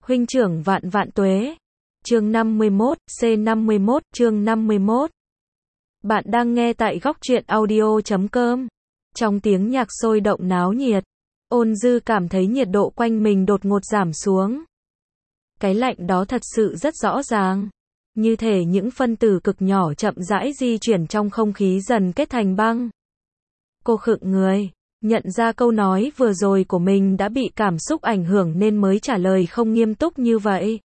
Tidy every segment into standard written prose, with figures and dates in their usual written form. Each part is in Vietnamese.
Huynh trưởng vạn vạn tuế. Chương 51, C51, chương 51. Bạn đang nghe tại góc truyện audio.com. Trong tiếng nhạc sôi động náo nhiệt, Ôn Dư cảm thấy nhiệt độ quanh mình đột ngột giảm xuống. Cái lạnh đó thật sự rất rõ ràng. Như thể những phân tử cực nhỏ chậm rãi di chuyển trong không khí dần kết thành băng. Cô khựng người, nhận ra câu nói vừa rồi của mình đã bị cảm xúc ảnh hưởng nên mới trả lời không nghiêm túc như vậy.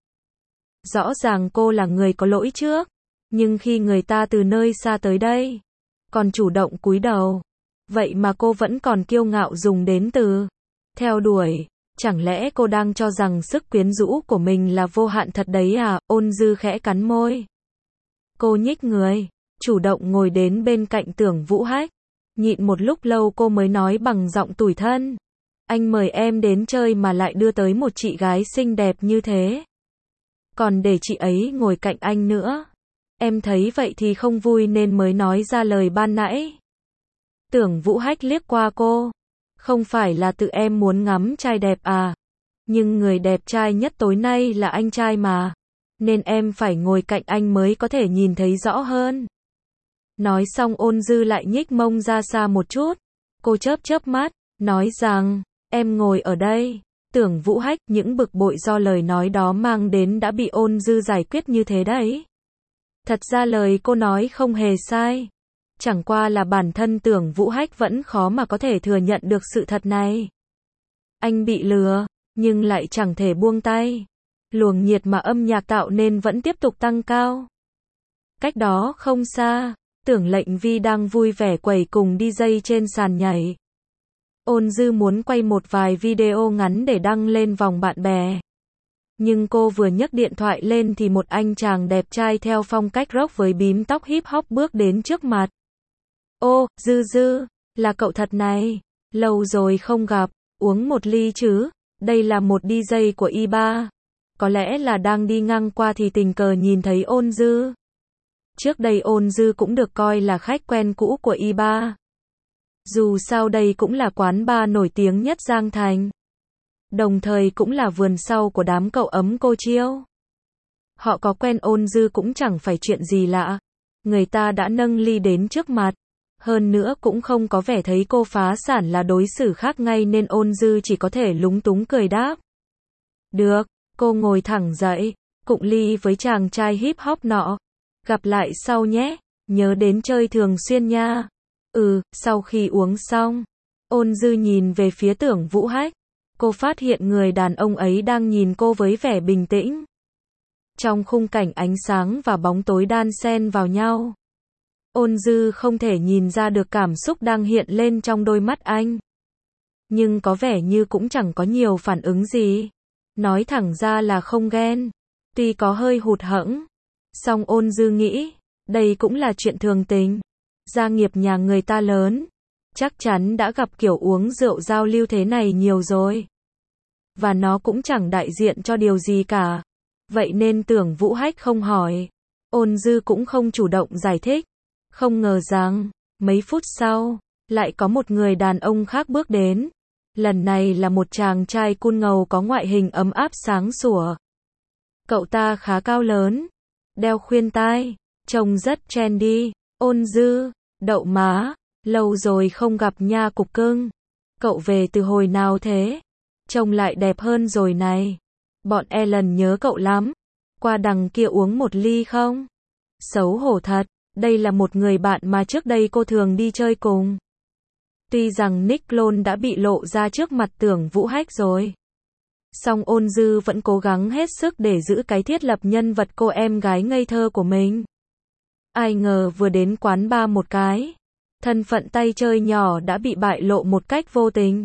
Rõ ràng cô là người có lỗi trước, nhưng khi người ta từ nơi xa tới đây, còn chủ động cúi đầu, vậy mà cô vẫn còn kiêu ngạo dùng đến từ theo đuổi. Chẳng lẽ cô đang cho rằng sức quyến rũ của mình là vô hạn thật đấy à? Ôn Dư khẽ cắn môi. Cô nhích người, chủ động ngồi đến bên cạnh Tưởng Vũ Hách. Nhịn một lúc lâu cô mới nói bằng giọng tủi thân. Anh mời em đến chơi mà lại đưa tới một chị gái xinh đẹp như thế. Còn để chị ấy ngồi cạnh anh nữa. Em thấy vậy thì không vui nên mới nói ra lời ban nãy. Tưởng Vũ Hách liếc qua cô. Không phải là tự em muốn ngắm trai đẹp à? Nhưng người đẹp trai nhất tối nay là anh trai mà. Nên em phải ngồi cạnh anh mới có thể nhìn thấy rõ hơn. Nói xong Ôn Dư lại nhích mông ra xa một chút. Cô chớp chớp mắt, nói rằng, em ngồi ở đây. Tưởng Vũ Hách, những bực bội do lời nói đó mang đến đã bị Ôn Dư giải quyết như thế đấy. Thật ra lời cô nói không hề sai. Chẳng qua là bản thân Tưởng Vũ Hách vẫn khó mà có thể thừa nhận được sự thật này. Anh bị lừa, nhưng lại chẳng thể buông tay. Luồng nhiệt mà âm nhạc tạo nên vẫn tiếp tục tăng cao. Cách đó không xa, Tưởng Lệnh Vi đang vui vẻ quẩy cùng DJ trên sàn nhảy. Ôn Dư muốn quay một vài video ngắn để đăng lên vòng bạn bè. Nhưng cô vừa nhấc điện thoại lên thì một anh chàng đẹp trai theo phong cách rock với bím tóc hip hop bước đến trước mặt. Ô, Dư, là cậu thật này. Lâu rồi không gặp, uống một ly chứ. Đây là một DJ của Y3. Có lẽ là đang đi ngang qua thì tình cờ nhìn thấy Ôn Dư. Trước đây Ôn Dư cũng được coi là khách quen cũ của Y3. Dù sao đây cũng là quán bar nổi tiếng nhất Giang Thành. Đồng thời cũng là vườn sau của đám cậu ấm cô Chiêu. Họ có quen Ôn Dư cũng chẳng phải chuyện gì lạ. Người ta đã nâng ly đến trước mặt. Hơn nữa cũng không có vẻ thấy cô phá sản là đối xử khác ngay nên Ôn Dư chỉ có thể lúng túng cười đáp. Được, cô ngồi thẳng dậy, cụng ly với chàng trai hip hop nọ. Gặp lại sau nhé, nhớ đến chơi thường xuyên nha. Sau khi uống xong, Ôn Dư nhìn về phía Tưởng Vũ Hách. Cô phát hiện người đàn ông ấy đang nhìn cô với vẻ bình tĩnh. Trong khung cảnh ánh sáng và bóng tối đan xen vào nhau, Ôn Dư không thể nhìn ra được cảm xúc đang hiện lên trong đôi mắt anh. Nhưng có vẻ như cũng chẳng có nhiều phản ứng gì. Nói thẳng ra là không ghen. Tuy có hơi hụt hẫng. Song Ôn Dư nghĩ, đây cũng là chuyện thường tình. Gia nghiệp nhà người ta lớn. Chắc chắn đã gặp kiểu uống rượu giao lưu thế này nhiều rồi. Và nó cũng chẳng đại diện cho điều gì cả. Vậy nên Tưởng Vũ Hách không hỏi. Ôn Dư cũng không chủ động giải thích. Không ngờ rằng, mấy phút sau, lại có một người đàn ông khác bước đến. Lần này là một chàng trai cool ngầu có ngoại hình ấm áp sáng sủa. Cậu ta khá cao lớn, đeo khuyên tai, trông rất trendy. Ôn Dư, đậu má, lâu rồi không gặp nha cục cưng. Cậu về từ hồi nào thế? Trông lại đẹp hơn rồi này. Bọn Ellen nhớ cậu lắm. Qua đằng kia uống một ly không? Xấu hổ thật, đây là một người bạn mà trước đây cô thường đi chơi cùng. Tuy rằng Nick Lôn đã bị lộ ra trước mặt Tưởng Vũ Hách rồi. Song Ôn Dư vẫn cố gắng hết sức để giữ cái thiết lập nhân vật cô em gái ngây thơ của mình. Ai ngờ vừa đến quán bar một cái, thân phận tay chơi nhỏ đã bị bại lộ một cách vô tình.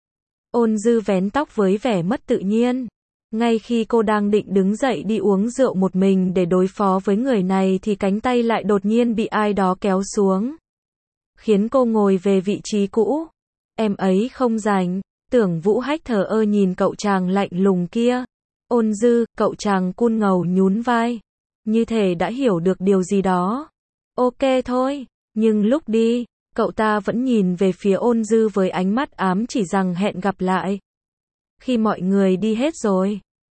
Ôn Dư vén tóc với vẻ mất tự nhiên. Ngay khi cô đang định đứng dậy đi uống rượu một mình để đối phó với người này thì cánh tay lại đột nhiên bị ai đó kéo xuống. Khiến cô ngồi về vị trí cũ. Em ấy không rảnh. Tưởng Vũ Hách thờ ơ nhìn cậu chàng lạnh lùng kia. Ôn Dư, cậu chàng cool ngầu nhún vai. Như thể đã hiểu được điều gì đó. Ok thôi. Nhưng lúc đi, cậu ta vẫn nhìn về phía Ôn Dư với ánh mắt ám chỉ rằng hẹn gặp lại. Khi mọi người đi hết rồi,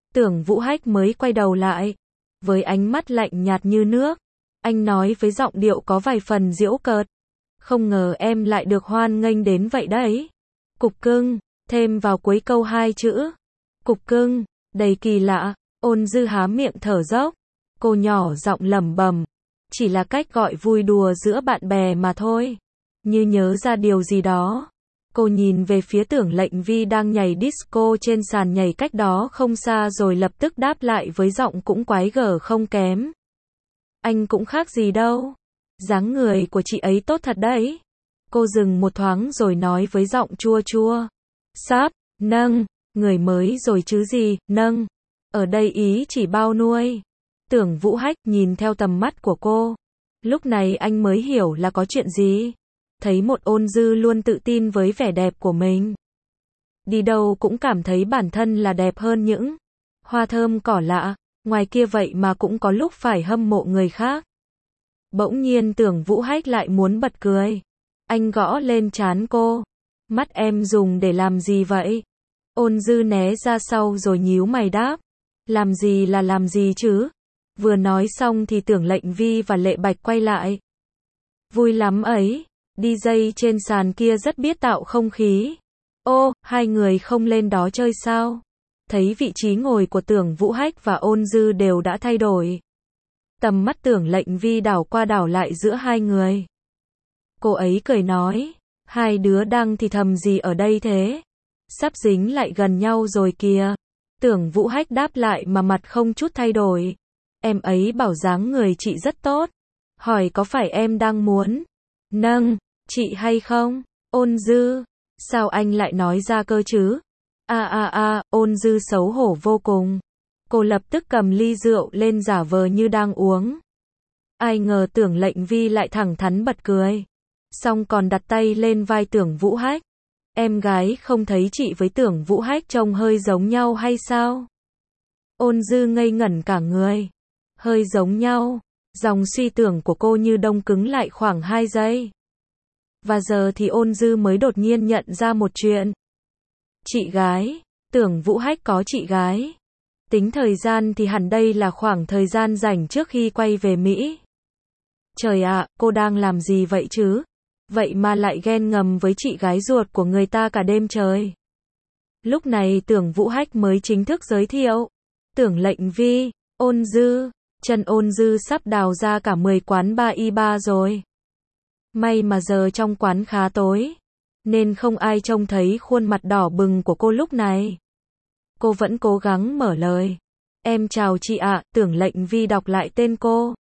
Tưởng Vũ Hách mới quay đầu lại. Với ánh mắt lạnh nhạt như nước, anh nói với giọng điệu có vài phần giễu cợt. Không ngờ em lại được hoan nghênh đến vậy đấy. Cục cưng, thêm vào cuối câu 2 chữ. Cục cưng, đầy kỳ lạ. Ôn Dư há miệng thở dốc. Cô nhỏ giọng lẩm bẩm. Chỉ là cách gọi vui đùa giữa bạn bè mà thôi. Như nhớ ra điều gì đó. Cô nhìn về phía Tưởng Lệnh Vi đang nhảy disco trên sàn nhảy cách đó không xa rồi lập tức đáp lại với giọng cũng quái gở không kém. Anh cũng khác gì đâu. Dáng người của chị ấy tốt thật đấy. Cô dừng một thoáng rồi nói với giọng chua chua. Sắp, nâng, người mới rồi chứ gì, nâng. Ở đây ý chỉ bao nuôi. Tưởng Vũ Hách nhìn theo tầm mắt của cô. Lúc này anh mới hiểu là có chuyện gì. Thấy một Ôn Dư luôn tự tin với vẻ đẹp của mình. Đi đâu cũng cảm thấy bản thân là đẹp hơn những hoa thơm cỏ lạ. Ngoài kia vậy mà cũng có lúc phải hâm mộ người khác. Bỗng nhiên Tưởng Vũ Hách lại muốn bật cười. Anh gõ lên trán cô. Mắt em dùng để làm gì vậy? Ôn Dư né ra sau rồi nhíu mày đáp. Làm gì là làm gì chứ? Vừa nói xong thì Tưởng Lệnh Vi và Lệ Bạch quay lại. Vui lắm ấy. DJ trên sàn kia rất biết tạo không khí. Ô, hai người không lên đó chơi sao? Thấy vị trí ngồi của Tưởng Vũ Hách và Ôn Dư đều đã thay đổi. Tầm mắt Tưởng Lệnh Vi đảo qua đảo lại giữa hai người. Cô ấy cười nói. Hai đứa đang thì thầm gì ở đây thế? Sắp dính lại gần nhau rồi kìa. Tưởng Vũ Hách đáp lại mà mặt không chút thay đổi. Em ấy bảo dáng người chị rất tốt. Hỏi có phải em đang muốn nâng chị hay không? Ôn Dư. Sao anh lại nói ra cơ chứ? Ôn Dư xấu hổ vô cùng. Cô lập tức cầm ly rượu lên giả vờ như đang uống. Ai ngờ Tưởng Lệnh Vi lại thẳng thắn bật cười. Xong còn đặt tay lên vai Tưởng Vũ Hách. Em gái không thấy chị với Tưởng Vũ Hách trông hơi giống nhau hay sao? Ôn Dư ngây ngẩn cả người. Hơi giống nhau. Dòng suy tưởng của cô như đông cứng lại khoảng 2 giây. Và giờ thì Ôn Dư mới đột nhiên nhận ra một chuyện. Chị gái. Tưởng Vũ Hách có chị gái. Tính thời gian thì hẳn đây là khoảng thời gian rảnh trước khi quay về Mỹ. Trời ạ, cô đang làm gì vậy chứ? Vậy mà lại ghen ngầm với chị gái ruột của người ta cả đêm trời. Lúc này Tưởng Vũ Hách mới chính thức giới thiệu. Tưởng Lệnh Vi, Ôn Dư. Chân Ôn Dư sắp đào ra cả 10 quán bar y-bar rồi. May mà giờ trong quán khá tối, nên không ai trông thấy khuôn mặt đỏ bừng của cô lúc này. Cô vẫn cố gắng mở lời. Em chào chị ạ. Tưởng Lệnh Vi đọc lại tên cô.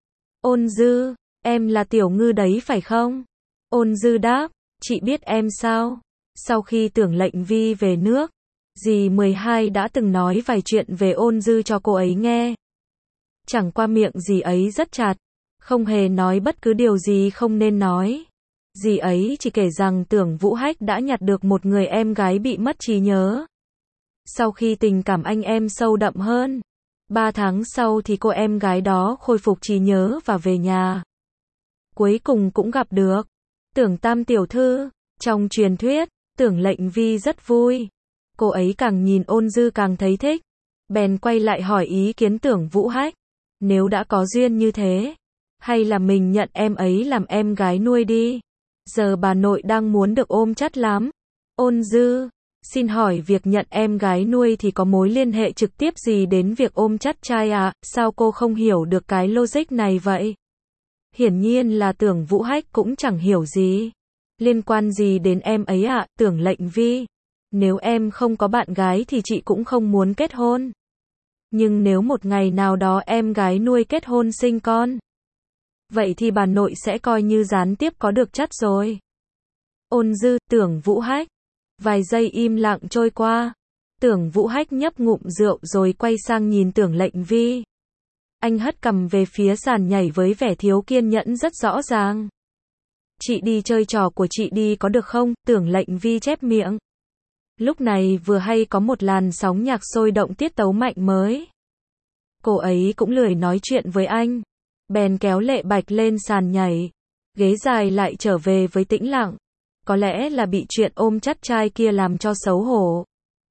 Ôn Dư, em là Tiểu Ngư đấy phải không? Ôn Dư đáp, chị biết em sao? Sau khi Tưởng Lệnh Vi về nước, dì 12 đã từng nói vài chuyện về Ôn Dư cho cô ấy nghe. Chẳng qua miệng dì ấy rất chặt, không hề nói bất cứ điều gì không nên nói. Dì ấy chỉ kể rằng Tưởng Vũ Hách đã nhặt được một người em gái bị mất trí nhớ. Sau khi tình cảm anh em sâu đậm hơn, 3 tháng sau thì cô em gái đó khôi phục trí nhớ và về nhà. Cuối cùng cũng gặp được Tưởng Tam tiểu thư. Trong truyền thuyết, Tưởng Lệnh Vi rất vui. Cô ấy càng nhìn Ôn Dư càng thấy thích. Bèn quay lại hỏi ý kiến Tưởng Vũ Hách. Nếu đã có duyên như thế, hay là mình nhận em ấy làm em gái nuôi đi. Giờ bà nội đang muốn được ôm chắt lắm. Ôn Dư, xin hỏi việc nhận em gái nuôi thì có mối liên hệ trực tiếp gì đến việc ôm chắt trai à? Sao cô không hiểu được cái logic này vậy? Hiển nhiên là Tưởng Vũ Hách cũng chẳng hiểu gì. Liên quan gì đến em ấy ạ? Tưởng Lệnh Vi. Nếu em không có bạn gái thì chị cũng không muốn kết hôn. Nhưng nếu một ngày nào đó em gái nuôi kết hôn sinh con, vậy thì bà nội sẽ coi như gián tiếp có được chắt rồi. Ôn Dư, Tưởng Vũ Hách. Vài giây im lặng trôi qua. Tưởng Vũ Hách nhấp ngụm rượu rồi quay sang nhìn Tưởng Lệnh Vi. Anh hất cằm về phía sàn nhảy với vẻ thiếu kiên nhẫn rất rõ ràng. Chị đi chơi trò của chị đi có được không? Tưởng Lệnh Vi chép miệng. Lúc này vừa hay có một làn sóng nhạc sôi động tiết tấu mạnh mới. Cô ấy cũng lười nói chuyện với anh. Bèn kéo Lệ Bạch lên sàn nhảy. Ghế dài lại trở về với tĩnh lặng. Có lẽ là bị chuyện ôm chắt trai kia làm cho xấu hổ.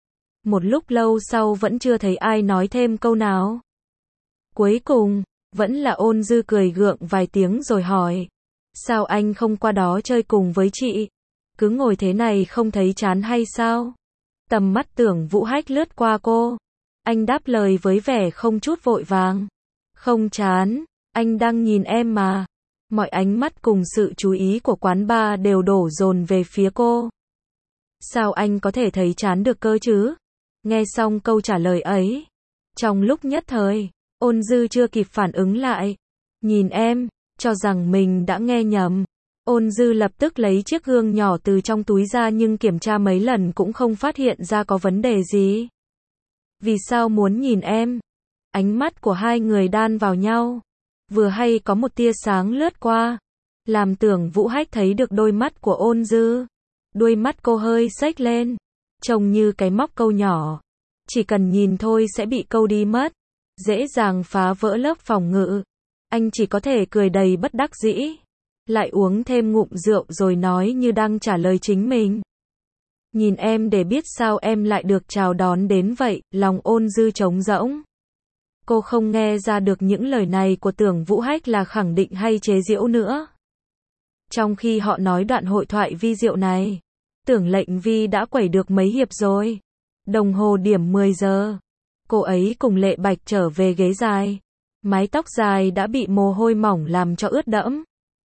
Một lúc lâu sau vẫn chưa thấy ai nói thêm câu nào. Cuối cùng, vẫn là Ôn Dư cười gượng vài tiếng rồi hỏi. Sao anh không qua đó chơi cùng với chị? Cứ ngồi thế này không thấy chán hay sao? Tầm mắt Tưởng Vũ Hách lướt qua cô. Anh đáp lời với vẻ không chút vội vàng. Không chán, anh đang nhìn em mà. Mọi ánh mắt cùng sự chú ý của quán bar đều đổ dồn về phía cô. Sao anh có thể thấy chán được cơ chứ? Nghe xong câu trả lời ấy, trong lúc nhất thời, Ôn Dư chưa kịp phản ứng lại. Nhìn em, cho rằng mình đã nghe nhầm. Ôn Dư lập tức lấy chiếc gương nhỏ từ trong túi ra nhưng kiểm tra mấy lần cũng không phát hiện ra có vấn đề gì. Vì sao muốn nhìn em? Ánh mắt của hai người đan vào nhau. Vừa hay có một tia sáng lướt qua, làm Tưởng Vũ Hách thấy được đôi mắt của Ôn Dư. Đôi mắt cô hơi xếch lên, trông như cái móc câu nhỏ. Chỉ cần nhìn thôi sẽ bị câu đi mất, dễ dàng phá vỡ lớp phòng ngự. Anh chỉ có thể cười đầy bất đắc dĩ, lại uống thêm ngụm rượu rồi nói như đang trả lời chính mình. Nhìn em để biết sao em lại được chào đón đến vậy, lòng Ôn Dư trống rỗng. Cô không nghe ra được những lời này của Tưởng Vũ Hách là khẳng định hay chế giễu nữa. Trong khi họ nói đoạn hội thoại vi diệu này, Tưởng Lệnh Vi đã quẩy được mấy hiệp rồi. Đồng hồ điểm 10 giờ. Cô ấy cùng Lệ Bạch trở về ghế dài. Mái tóc dài đã bị mồ hôi mỏng làm cho ướt đẫm.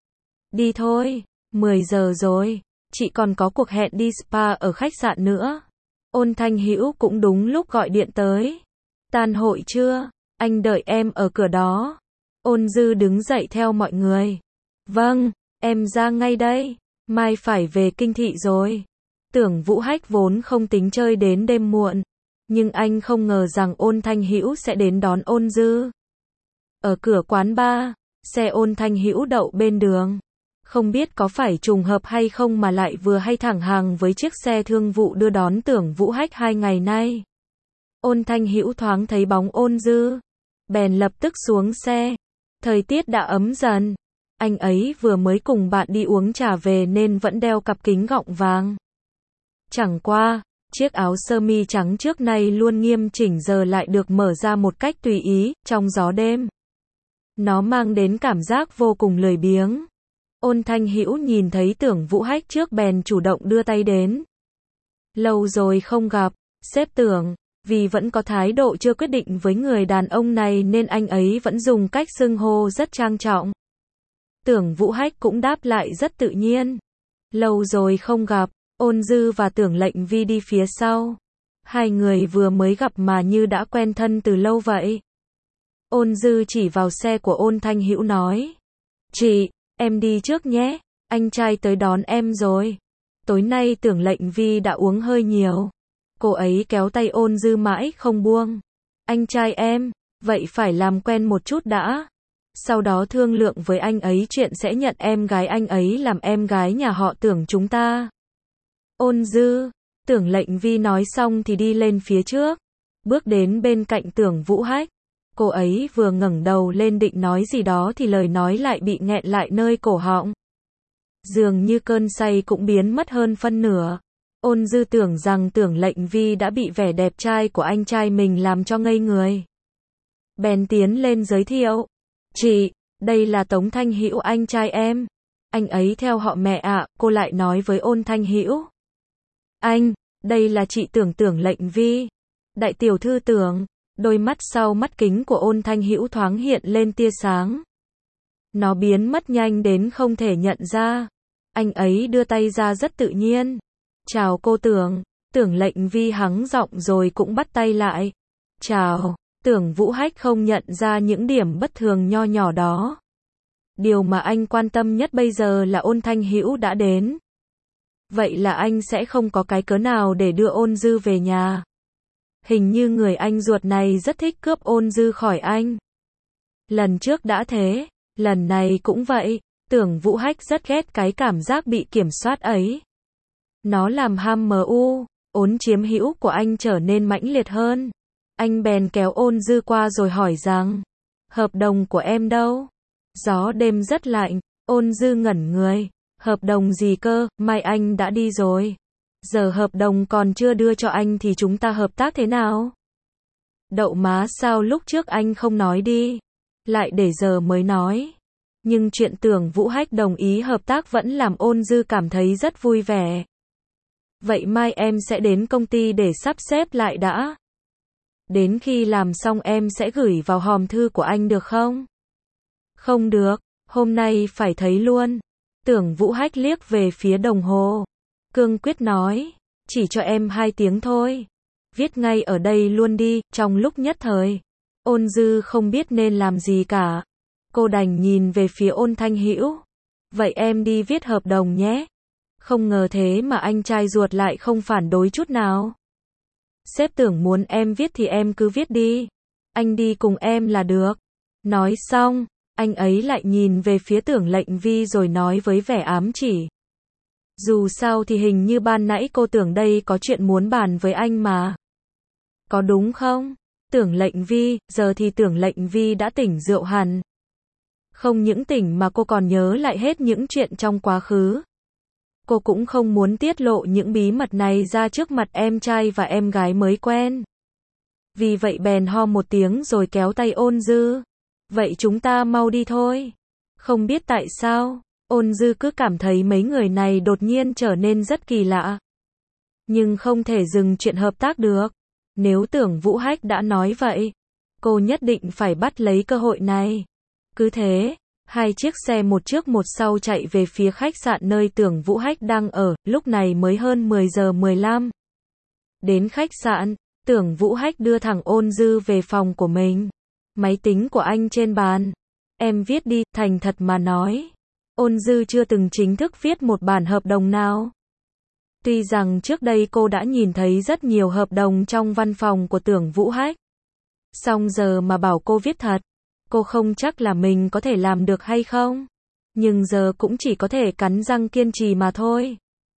Đi thôi, 10 giờ rồi, chị còn có cuộc hẹn đi spa ở khách sạn nữa. Ôn Thanh Hữu cũng đúng lúc gọi điện tới. Tan hội chưa? Anh đợi em ở cửa đó. Ôn Dư đứng dậy theo mọi người. Vâng, em ra ngay đây. Mai phải về Kinh Thị rồi. Tưởng Vũ Hách vốn không tính chơi đến đêm muộn, nhưng anh không ngờ rằng Ôn Thanh Hữu sẽ đến đón Ôn Dư. Ở cửa quán bar, xe Ôn Thanh Hữu đậu bên đường. Không biết có phải trùng hợp hay không mà lại vừa hay thẳng hàng với chiếc xe thương vụ đưa đón Tưởng Vũ Hách 2 ngày nay. Ôn Thanh Hữu thoáng thấy bóng Ôn Dư, bèn lập tức xuống xe. Thời tiết đã ấm dần. Anh ấy vừa mới cùng bạn đi uống trà về nên vẫn đeo cặp kính gọng vàng. Chẳng qua, chiếc áo sơ mi trắng trước nay luôn nghiêm chỉnh giờ lại được mở ra một cách tùy ý, trong gió đêm. Nó mang đến cảm giác vô cùng lười biếng. Ôn Thanh Hữu nhìn thấy Tưởng Vũ Hách trước bèn chủ động đưa tay đến. Lâu rồi không gặp, sếp Tưởng, vì vẫn có thái độ chưa quyết định với người đàn ông này nên anh ấy vẫn dùng cách xưng hô rất trang trọng. Tưởng Vũ Hách cũng đáp lại rất tự nhiên. Lâu rồi không gặp. Ôn Dư và Tưởng Lệnh Vi đi phía sau. Hai người vừa mới gặp mà như đã quen thân từ lâu vậy. Ôn Dư chỉ vào xe của Ôn Thanh Hữu nói. Chị, em đi trước nhé, anh trai tới đón em rồi. Tối nay Tưởng Lệnh Vi đã uống hơi nhiều. Cô ấy kéo tay Ôn Dư mãi không buông. Anh trai em, vậy phải làm quen một chút đã. Sau đó thương lượng với anh ấy chuyện sẽ nhận em gái anh ấy làm em gái nhà họ Tưởng chúng ta. Ôn Dư, Tưởng Lệnh Vi nói xong thì đi lên phía trước, bước đến bên cạnh Tưởng Vũ Hách. Cô ấy vừa ngẩng đầu lên định nói gì đó thì lời nói lại bị nghẹn lại nơi cổ họng. Dường như cơn say cũng biến mất hơn phân nửa. Ôn Dư tưởng rằng Tưởng Lệnh Vi đã bị vẻ đẹp trai của anh trai mình làm cho ngây người. Bèn tiến lên giới thiệu. Chị, đây là Tống Thanh Hữu anh trai em. Anh ấy theo họ mẹ ạ, cô lại nói với Ôn Thanh Hữu. Anh, đây là chị Tưởng Tưởng Lệnh Vi. Đại tiểu thư Tưởng, đôi mắt sau mắt kính của Ôn Thanh Hữu thoáng hiện lên tia sáng. Nó biến mất nhanh đến không thể nhận ra. Anh ấy đưa tay ra rất tự nhiên. Chào cô Tưởng. Tưởng Lệnh Vi hắng giọng rồi cũng bắt tay lại. Chào. Tưởng Vũ Hách không nhận ra những điểm bất thường nho nhỏ đó. Điều mà anh quan tâm nhất bây giờ là Ôn Thanh Hữu đã đến. Vậy là anh sẽ không có cái cớ nào để đưa Ôn Dư về nhà. Hình như người anh ruột này rất thích cướp Ôn Dư khỏi anh. Lần trước đã thế, lần này cũng vậy. Tưởng Vũ Hách rất ghét cái cảm giác bị kiểm soát ấy. Nó làm ham ốn chiếm hữu của anh trở nên mãnh liệt hơn. Anh bèn kéo Ôn Dư qua rồi hỏi rằng, hợp đồng của em đâu? Gió đêm rất lạnh, Ôn Dư ngẩn người, hợp đồng gì cơ, mai anh đã đi rồi. Giờ hợp đồng còn chưa đưa cho anh thì chúng ta hợp tác thế nào? Đậu má, sao lúc trước anh không nói đi? Lại để giờ mới nói. Nhưng chuyện Tưởng Vũ Hách đồng ý hợp tác vẫn làm Ôn Dư cảm thấy rất vui vẻ. Vậy mai em sẽ đến công ty để sắp xếp lại đã. Đến khi làm xong em sẽ gửi vào hòm thư của anh được không? Không được, hôm nay phải thấy luôn. Tưởng Vũ Hách liếc về phía đồng hồ. Cương quyết nói, chỉ cho em 2 tiếng thôi. Viết ngay ở đây luôn đi. Trong lúc nhất thời, Ôn Dư không biết nên làm gì cả. Cô đành nhìn về phía Ôn Thanh Hữu. Vậy em đi viết hợp đồng nhé. Không ngờ thế mà anh trai ruột lại không phản đối chút nào. Sếp Tưởng muốn em viết thì em cứ viết đi. Anh đi cùng em là được. Nói xong, anh ấy lại nhìn về phía Tưởng Lệnh Vi rồi nói với vẻ ám chỉ. Dù sao thì hình như ban nãy cô Tưởng đây có chuyện muốn bàn với anh mà. Có đúng không? Tưởng Lệnh Vi, giờ thì Tưởng Lệnh Vi đã tỉnh rượu hẳn. Không những tỉnh mà cô còn nhớ lại hết những chuyện trong quá khứ. Cô cũng không muốn tiết lộ những bí mật này ra trước mặt em trai và em gái mới quen. Vì vậy bèn ho một tiếng rồi kéo tay Ôn Dư. Vậy chúng ta mau đi thôi. Không biết tại sao, Ôn Dư cứ cảm thấy mấy người này đột nhiên trở nên rất kỳ lạ. Nhưng không thể dừng chuyện hợp tác được. Nếu Tưởng Vũ Hách đã nói vậy, cô nhất định phải bắt lấy cơ hội này. Cứ thế, 2 chiếc xe một trước một sau chạy về phía khách sạn nơi Tưởng Vũ Hách đang ở, lúc này mới hơn 10 giờ 15. Đến khách sạn, Tưởng Vũ Hách đưa thẳng Ôn Dư về phòng của mình. Máy tính của anh trên bàn. Em viết đi, thành thật mà nói. Ôn Dư chưa từng chính thức viết một bản hợp đồng nào. Tuy rằng trước đây cô đã nhìn thấy rất nhiều hợp đồng trong văn phòng của Tưởng Vũ Hách. Song giờ mà bảo cô viết thật, cô không chắc là mình có thể làm được hay không. Nhưng giờ cũng chỉ có thể cắn răng kiên trì mà thôi.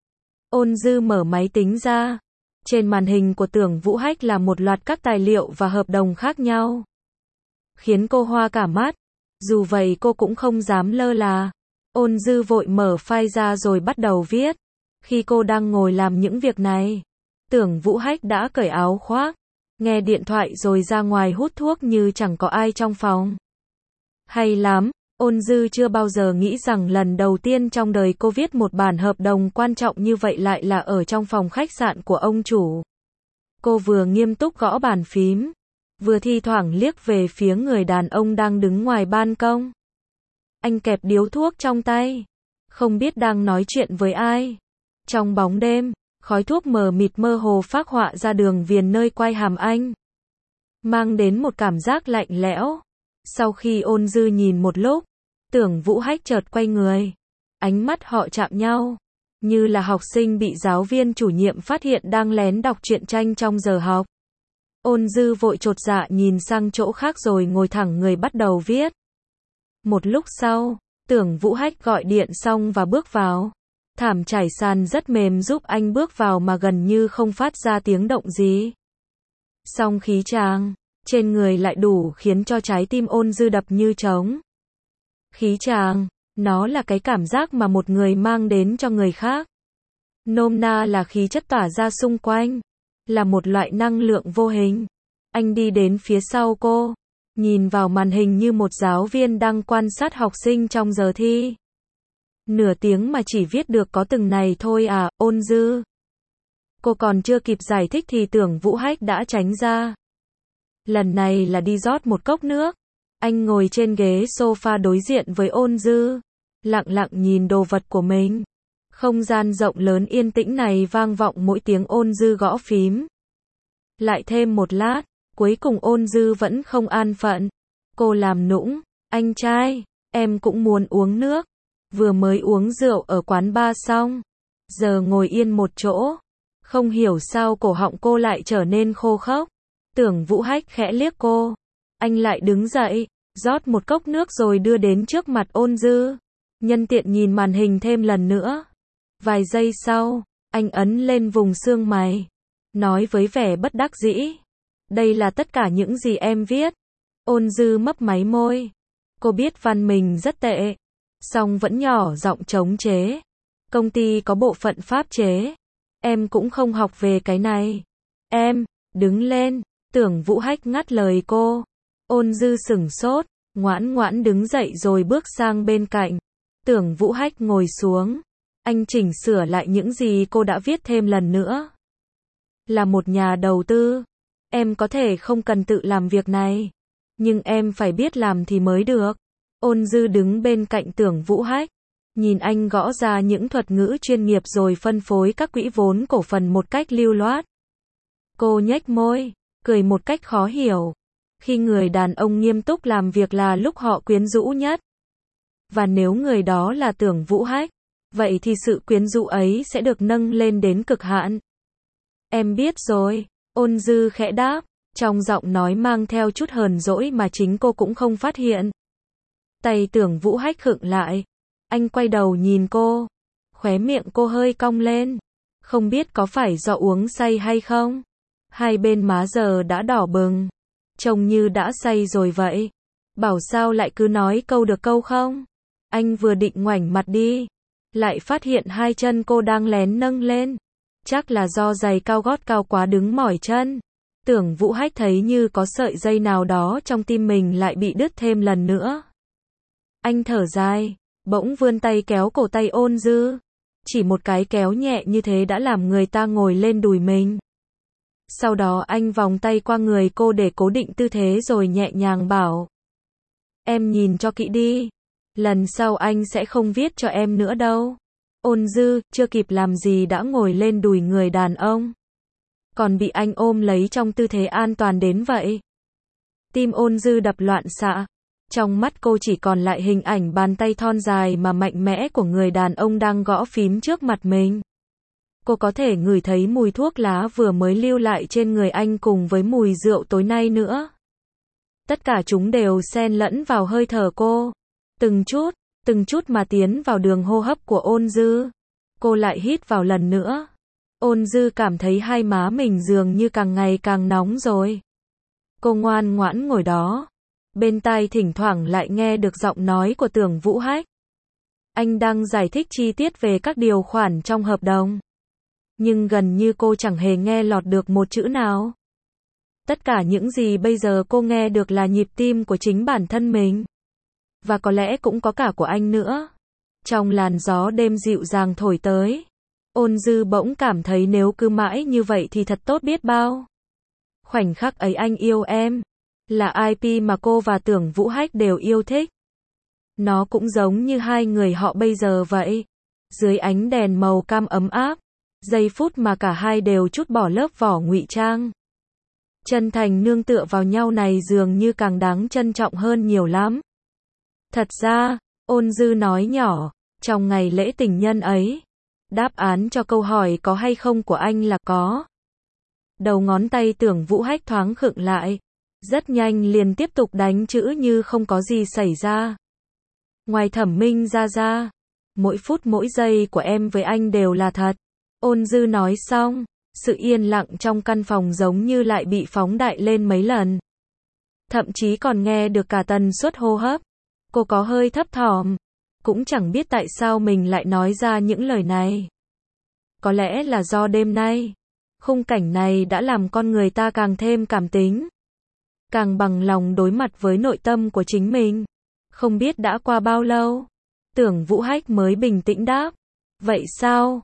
Ôn Dư mở máy tính ra. Trên màn hình của Tưởng Vũ Hách là một loạt các tài liệu và hợp đồng khác nhau. Khiến cô hoa cả mắt. Dù vậy cô cũng không dám lơ là. Ôn Dư vội mở file ra rồi bắt đầu viết. Khi cô đang ngồi làm những việc này, Tưởng Vũ Hách đã cởi áo khoác, nghe điện thoại rồi ra ngoài hút thuốc như chẳng có ai trong phòng. Hay lắm, Ôn Dư chưa bao giờ nghĩ rằng lần đầu tiên trong đời cô viết một bản hợp đồng quan trọng như vậy lại là ở trong phòng khách sạn của ông chủ. Cô vừa nghiêm túc gõ bàn phím, vừa thi thoảng liếc về phía người đàn ông đang đứng ngoài ban công. Anh kẹp điếu thuốc trong tay, không biết đang nói chuyện với ai. Trong bóng đêm, khói thuốc mờ mịt mơ hồ phác họa ra đường viền nơi quai hàm anh, mang đến một cảm giác lạnh lẽo. Sau khi Ôn Dư nhìn một lúc, Tưởng Vũ Hách chợt quay người. Ánh mắt họ chạm nhau, như là học sinh bị giáo viên chủ nhiệm phát hiện đang lén đọc truyện tranh trong giờ học. Ôn Dư vội chột dạ nhìn sang chỗ khác rồi ngồi thẳng người bắt đầu viết. Một lúc sau, Tưởng Vũ Hách gọi điện xong và bước vào. Thảm trải sàn rất mềm giúp anh bước vào mà gần như không phát ra tiếng động gì. Song khí chàng trên người lại đủ khiến cho trái tim Ôn Dư đập như trống. Khí chàng, nó là cái cảm giác mà một người mang đến cho người khác. Nôm na là khí chất tỏa ra xung quanh, là một loại năng lượng vô hình. Anh đi đến phía sau cô, nhìn vào màn hình như một giáo viên đang quan sát học sinh trong giờ thi. Nửa tiếng mà chỉ viết được có từng này thôi à, Ôn Dư. Cô còn chưa kịp giải thích thì Tưởng Vũ Hách đã tránh ra. Lần này là đi rót một cốc nước. Anh ngồi trên ghế sofa đối diện với Ôn Dư, lặng lặng nhìn đồ vật của mình. Không gian rộng lớn yên tĩnh này vang vọng mỗi tiếng Ôn Dư gõ phím. Lại thêm một lát, cuối cùng Ôn Dư vẫn không an phận. Cô làm nũng, anh trai, em cũng muốn uống nước. Vừa mới uống rượu ở quán bar xong, giờ ngồi yên một chỗ. Không hiểu sao cổ họng cô lại trở nên khô khốc. Tưởng Vũ Hách khẽ liếc cô. Anh lại đứng dậy, rót một cốc nước rồi đưa đến trước mặt Ôn Dư. Nhân tiện nhìn màn hình thêm lần nữa. Vài giây sau, anh ấn lên vùng xương mày, nói với vẻ bất đắc dĩ. Đây là tất cả những gì em viết. Ôn Dư mấp máy môi. Cô biết văn mình rất tệ, song vẫn nhỏ giọng chống chế. Công ty có bộ phận pháp chế. Em cũng không học về cái này. Em, đứng lên, Tưởng Vũ Hách ngắt lời cô. Ôn Dư sửng sốt, ngoãn ngoãn đứng dậy rồi bước sang bên cạnh. Tưởng Vũ Hách ngồi xuống. Anh chỉnh sửa lại những gì cô đã viết thêm lần nữa. Là một nhà đầu tư, em có thể không cần tự làm việc này, nhưng em phải biết làm thì mới được. Ôn Dư đứng bên cạnh Tưởng Vũ Hách, nhìn anh gõ ra những thuật ngữ chuyên nghiệp rồi phân phối các quỹ vốn cổ phần một cách lưu loát. Cô nhếch môi, cười một cách khó hiểu. Khi người đàn ông nghiêm túc làm việc là lúc họ quyến rũ nhất. Và nếu người đó là Tưởng Vũ Hách, vậy thì sự quyến rũ ấy sẽ được nâng lên đến cực hạn. Em biết rồi, Ôn Dư khẽ đáp, trong giọng nói mang theo chút hờn dỗi mà chính cô cũng không phát hiện. Tay Tưởng Vũ Hách khựng lại. Anh quay đầu nhìn cô. Khóe miệng cô hơi cong lên. Không biết có phải do uống say hay không? Hai bên má giờ đã đỏ bừng. Trông như đã say rồi vậy. Bảo sao lại cứ nói câu được câu không? Anh vừa định ngoảnh mặt đi, lại phát hiện hai chân cô đang lén nâng lên. Chắc là do giày cao gót cao quá đứng mỏi chân. Tưởng Vũ Hách thấy như có sợi dây nào đó trong tim mình lại bị đứt thêm lần nữa. Anh thở dài, bỗng vươn tay kéo cổ tay Ôn Dư. Chỉ một cái kéo nhẹ như thế đã làm người ta ngồi lên đùi mình. Sau đó anh vòng tay qua người cô để cố định tư thế rồi nhẹ nhàng bảo. Em nhìn cho kỹ đi. Lần sau anh sẽ không viết cho em nữa đâu. Ôn Dư, chưa kịp làm gì đã ngồi lên đùi người đàn ông. Còn bị anh ôm lấy trong tư thế an toàn đến vậy. Tim Ôn Dư đập loạn xạ. Trong mắt cô chỉ còn lại hình ảnh bàn tay thon dài mà mạnh mẽ của người đàn ông đang gõ phím trước mặt mình. Cô có thể ngửi thấy mùi thuốc lá vừa mới lưu lại trên người anh cùng với mùi rượu tối nay nữa. Tất cả chúng đều xen lẫn vào hơi thở cô. Từng chút mà tiến vào đường hô hấp của Ôn Dư. Cô lại hít vào lần nữa. Ôn Dư cảm thấy hai má mình dường như càng ngày càng nóng rồi. Cô ngoan ngoãn ngồi đó. Bên tai thỉnh thoảng lại nghe được giọng nói của Tưởng Vũ Hách. Anh đang giải thích chi tiết về các điều khoản trong hợp đồng. Nhưng gần như cô chẳng hề nghe lọt được một chữ nào. Tất cả những gì bây giờ cô nghe được là nhịp tim của chính bản thân mình. Và có lẽ cũng có cả của anh nữa. Trong làn gió đêm dịu dàng thổi tới, Ôn Dư bỗng cảm thấy nếu cứ mãi như vậy thì thật tốt biết bao. Khoảnh khắc ấy anh yêu em, là IP mà cô và Tưởng Vũ Hách đều yêu thích. Nó cũng giống như hai người họ bây giờ vậy. Dưới ánh đèn màu cam ấm áp, giây phút mà cả hai đều trút bỏ lớp vỏ ngụy trang. Chân thành nương tựa vào nhau này dường như càng đáng trân trọng hơn nhiều lắm. Thật ra, Ôn Dư nói nhỏ, trong ngày lễ tình nhân ấy, đáp án cho câu hỏi có hay không của anh là có. Đầu ngón tay Tưởng Vũ Hách thoáng khựng lại, rất nhanh liền tiếp tục đánh chữ như không có gì xảy ra. Ngoài Thẩm Minh ra, mỗi phút mỗi giây của em với anh đều là thật. Ôn Dư nói xong, sự yên lặng trong căn phòng giống như lại bị phóng đại lên mấy lần. Thậm chí còn nghe được cả tần suất hô hấp. Cô có hơi thấp thỏm, cũng chẳng biết tại sao mình lại nói ra những lời này. Có lẽ là do đêm nay, khung cảnh này đã làm con người ta càng thêm cảm tính, càng bằng lòng đối mặt với nội tâm của chính mình. Không biết đã qua bao lâu, Tưởng Vũ Hách mới bình tĩnh đáp. Vậy sao?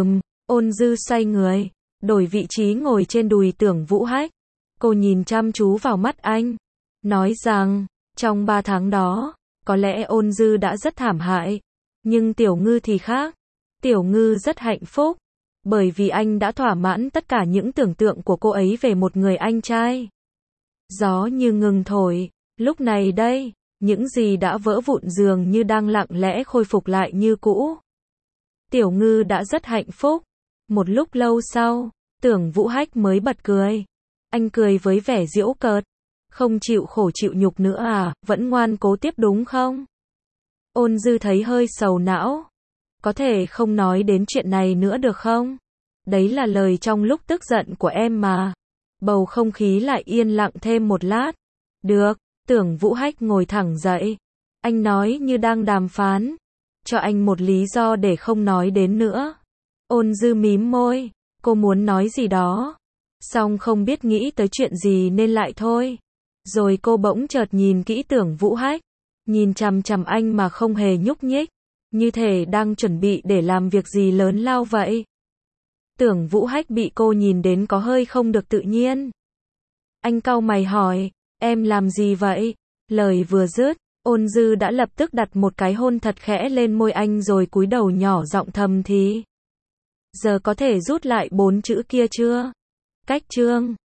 Ôn Dư xoay người, đổi vị trí ngồi trên đùi Tưởng Vũ Hách. Cô nhìn chăm chú vào mắt anh, nói rằng, trong 3 tháng đó, có lẽ Ôn Dư đã rất thảm hại. Nhưng Tiểu Ngư thì khác. Tiểu Ngư rất hạnh phúc, bởi vì anh đã thỏa mãn tất cả những tưởng tượng của cô ấy về một người anh trai. Gió như ngừng thổi, lúc này đây, những gì đã vỡ vụn dường như đang lặng lẽ khôi phục lại như cũ. Tiểu Ngư đã rất hạnh phúc. Một lúc lâu sau, Tưởng Vũ Hách mới bật cười. Anh cười với vẻ giễu cợt. Không chịu khổ chịu nhục nữa à, vẫn ngoan cố tiếp đúng không? Ôn Dư thấy hơi sầu não. Có thể không nói đến chuyện này nữa được không? Đấy là lời trong lúc tức giận của em mà. Bầu không khí lại yên lặng thêm một lát. Được, Tưởng Vũ Hách ngồi thẳng dậy. Anh nói như đang đàm phán. Cho anh một lý do để không nói đến nữa. Ôn Dư mím môi. Cô muốn nói gì đó, song không biết nghĩ tới chuyện gì nên lại thôi. Rồi cô bỗng chợt nhìn kỹ Tưởng Vũ Hách, nhìn chằm chằm anh mà không hề nhúc nhích, như thể đang chuẩn bị để làm việc gì lớn lao vậy. Tưởng Vũ Hách bị cô nhìn đến có hơi không được tự nhiên. Anh cau mày hỏi, em làm gì vậy? Lời vừa dứt, Ôn Dư đã lập tức đặt một cái hôn thật khẽ lên môi anh rồi cúi đầu nhỏ giọng thầm thì. Giờ có thể rút lại 4 chữ kia chưa? Cách chương